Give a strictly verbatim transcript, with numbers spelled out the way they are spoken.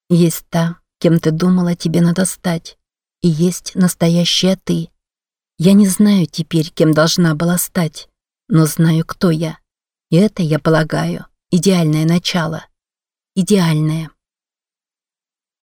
Есть та, кем ты думала, тебе надо стать. И есть настоящая ты. Я не знаю теперь, кем должна была стать, но знаю, кто я. И это, я полагаю, идеальное начало. Идеальное.